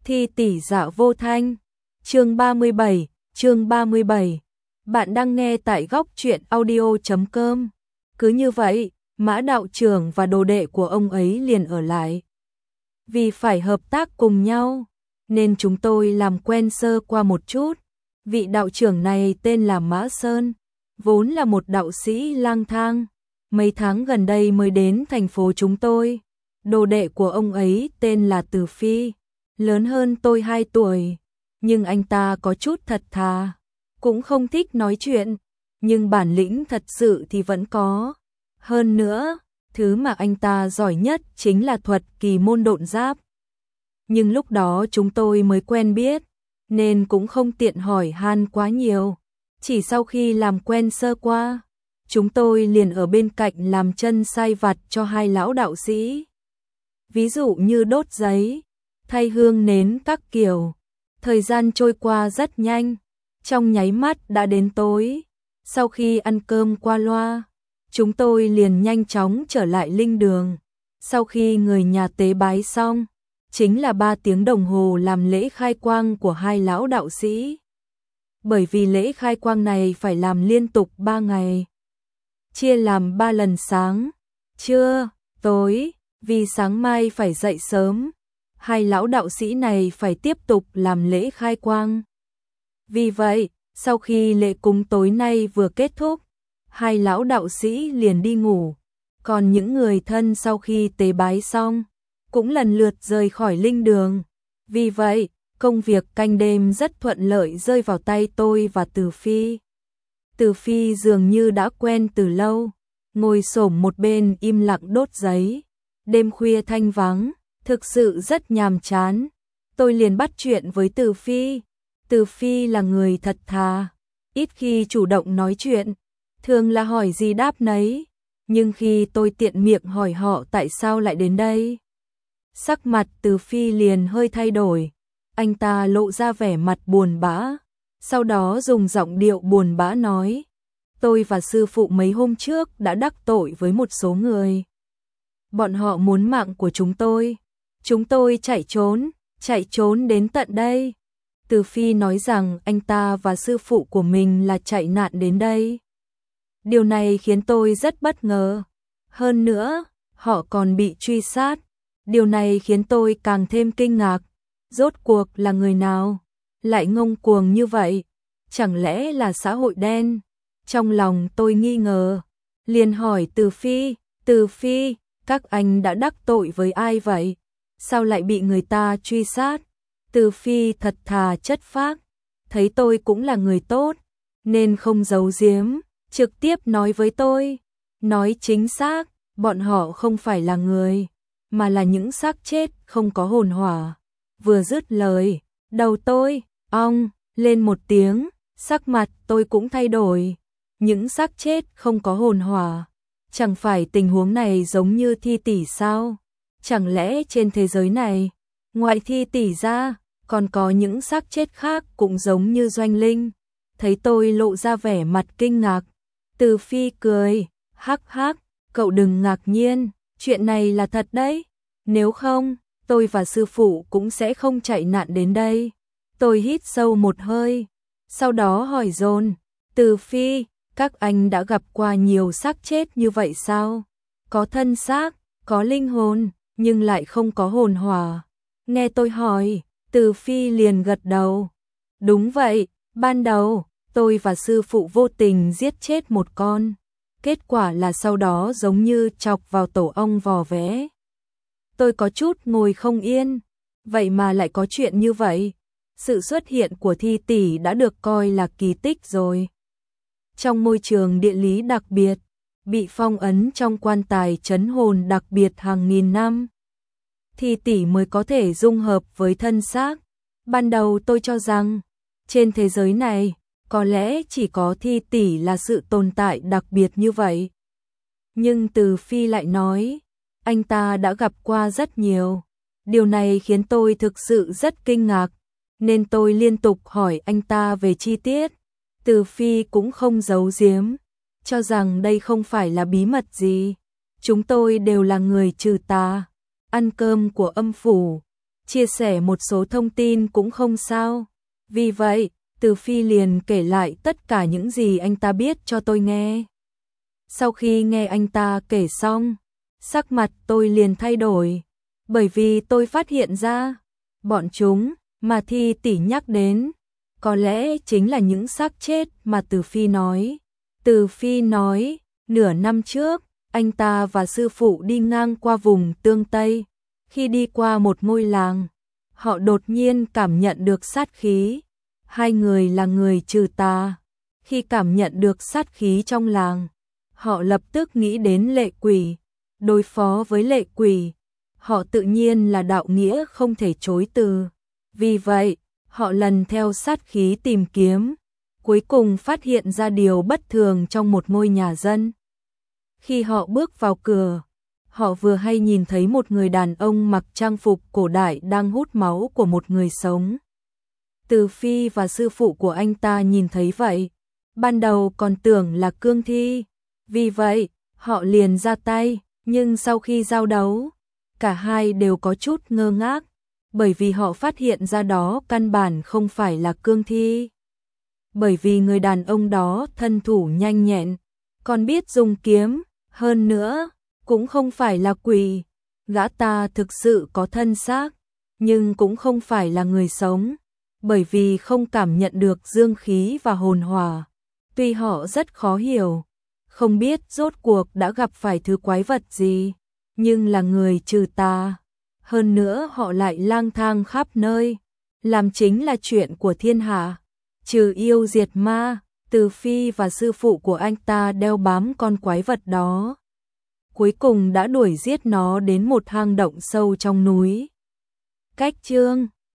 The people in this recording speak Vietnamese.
Thi tỷ dạ vô thanh. Chương 37. Bạn đang nghe tại góc truyện audio.com. Cứ như vậy, Mã đạo trưởng và đồ đệ của ông ấy liền ở lại. Vì phải hợp tác cùng nhau, nên chúng tôi làm quen sơ qua một chút. Vị đạo trưởng này tên là Mã Sơn, vốn là một đạo sĩ lang thang. Mấy tháng gần đây mới đến thành phố chúng tôi. Đồ đệ của ông ấy tên là Từ Phi, lớn hơn tôi 2 tuổi, nhưng anh ta có chút thật thà, cũng không thích nói chuyện, nhưng bản lĩnh thật sự thì vẫn có. Hơn nữa, thứ mà anh ta giỏi nhất chính là thuật kỳ môn độn giáp. Nhưng lúc đó chúng tôi mới quen biết, nên cũng không tiện hỏi han quá nhiều. Chỉ sau khi làm quen sơ qua, chúng tôi liền ở bên cạnh làm chân sai vặt cho hai lão đạo sĩ. Ví dụ như đốt giấy, thay hương nến các kiểu. Thời gian trôi qua rất nhanh, trong nháy mắt đã đến tối. Sau khi ăn cơm qua loa, chúng tôi liền nhanh chóng trở lại linh đường. Sau khi người nhà tế bái xong, chính là 3 tiếng đồng hồ làm lễ khai quang của hai lão đạo sĩ. Bởi vì lễ khai quang này phải làm liên tục 3 ngày, chia làm 3 lần sáng, trưa, tối, vì sáng mai phải dậy sớm. Hai lão đạo sĩ này phải tiếp tục làm lễ khai quang. Vì vậy, sau khi lễ cúng tối nay vừa kết thúc, hai lão đạo sĩ liền đi ngủ. Còn những người thân sau khi tế bái xong, cũng lần lượt rời khỏi linh đường. Vì vậy, công việc canh đêm rất thuận lợi rơi vào tay tôi và Từ Phi. Từ Phi dường như đã quen từ lâu, ngồi xổm một bên im lặng đốt giấy. Đêm khuya thanh vắng, thực sự rất nhàm chán. Tôi liền bắt chuyện với Từ Phi. Từ Phi là người thật thà, ít khi chủ động nói chuyện, thường là hỏi gì đáp nấy. Nhưng khi tôi tiện miệng hỏi họ tại sao lại đến đây, sắc mặt Từ Phi liền hơi thay đổi. Anh ta lộ ra vẻ mặt buồn bã, sau đó dùng giọng điệu buồn bã nói: tôi và sư phụ mấy hôm trước đã đắc tội với một số người. Bọn họ muốn mạng của chúng tôi chạy trốn đến tận đây. Từ Phi nói rằng anh ta và sư phụ của mình là chạy nạn đến đây. Điều này khiến tôi rất bất ngờ. Hơn nữa, họ còn bị truy sát. Điều này khiến tôi càng thêm kinh ngạc. Rốt cuộc là người nào lại ngông cuồng như vậy? Chẳng lẽ là xã hội đen? Trong lòng tôi nghi ngờ, liền hỏi Từ Phi, các anh đã đắc tội với ai vậy? Sao lại bị người ta truy sát? Từ Phi thật thà chất phác, thấy tôi cũng là người tốt, nên không giấu giếm, trực tiếp nói với tôi. Nói chính xác, bọn họ không phải là người, mà là những xác chết không có hồn hỏa. Vừa dứt lời, đầu tôi ong lên một tiếng, sắc mặt tôi cũng thay đổi. Những xác chết không có hồn hỏa, chẳng phải tình huống này giống như Thi tỷ sao? Chẳng lẽ trên thế giới này, ngoại Thi tỷ ra, còn có những xác chết khác cũng giống như Doanh Linh? Thấy tôi lộ ra vẻ mặt kinh ngạc, Từ Phi cười, hắc hắc, cậu đừng ngạc nhiên, chuyện này là thật đấy. Nếu không, tôi và sư phụ cũng sẽ không chạy nạn đến đây. Tôi hít sâu một hơi, sau đó hỏi dồn: Từ Phi, các anh đã gặp qua nhiều xác chết như vậy sao? Có thân xác, có linh hồn, nhưng lại không có hồn hỏa. Nghe tôi hỏi, Từ Phi liền gật đầu. Đúng vậy, ban đầu, tôi và sư phụ vô tình giết chết một con. Kết quả là sau đó giống như chọc vào tổ ong vò vẽ. Tôi có chút ngồi không yên, vậy mà lại có chuyện như vậy. Sự xuất hiện của Thi tỷ đã được coi là kỳ tích rồi. Trong môi trường địa lý đặc biệt, bị phong ấn trong quan tài trấn hồn đặc biệt hàng nghìn năm, Thi tỷ mới có thể dung hợp với thân xác. Ban đầu tôi cho rằng, trên thế giới này, có lẽ chỉ có Thi tỷ là sự tồn tại đặc biệt như vậy. Nhưng Từ Phi lại nói, anh ta đã gặp qua rất nhiều. Điều này khiến tôi thực sự rất kinh ngạc, nên tôi liên tục hỏi anh ta về chi tiết. Từ Phi cũng không giấu giếm, cho rằng đây không phải là bí mật gì. Chúng tôi đều là người trừ tà, ăn cơm của âm phủ, chia sẻ một số thông tin cũng không sao. Vì vậy, Từ Phi liền kể lại tất cả những gì anh ta biết cho tôi nghe. Sau khi nghe anh ta kể xong, sắc mặt tôi liền thay đổi, bởi vì tôi phát hiện ra, bọn chúng mà Thi tỷ nhắc đến, có lẽ chính là những xác chết mà Từ Phi nói. Từ Phi nói, nửa năm trước, anh ta và sư phụ đi ngang qua vùng Tương Tây. Khi đi qua một ngôi làng, họ đột nhiên cảm nhận được sát khí. Hai người là người trừ tà. Khi cảm nhận được sát khí trong làng, họ lập tức nghĩ đến lệ quỷ. Đối phó với lệ quỷ, họ tự nhiên là đạo nghĩa không thể chối từ. Vì vậy, họ lần theo sát khí tìm kiếm, cuối cùng phát hiện ra điều bất thường trong một ngôi nhà dân. Khi họ bước vào cửa, họ vừa hay nhìn thấy một người đàn ông mặc trang phục cổ đại đang hút máu của một người sống. Từ Phi và sư phụ của anh ta nhìn thấy vậy, ban đầu còn tưởng là cương thi, vì vậy họ liền ra tay, nhưng sau khi giao đấu, cả hai đều có chút ngơ ngác, bởi vì họ phát hiện ra đó căn bản không phải là cương thi. Bởi vì người đàn ông đó thân thủ nhanh nhẹn, còn biết dùng kiếm, hơn nữa, cũng không phải là quỷ. Gã ta thực sự có thân xác, nhưng cũng không phải là người sống, bởi vì không cảm nhận được dương khí và hồn hỏa. Tuy họ rất khó hiểu, không biết rốt cuộc đã gặp phải thứ quái vật gì, nhưng là người trừ tà. Hơn nữa họ lại lang thang khắp nơi, làm chính là chuyện của thiên hạ. Trừ yêu diệt ma, Từ Phi và sư phụ của anh ta đeo bám con quái vật đó. Cuối cùng đã đuổi giết nó đến một hang động sâu trong núi. Cách chương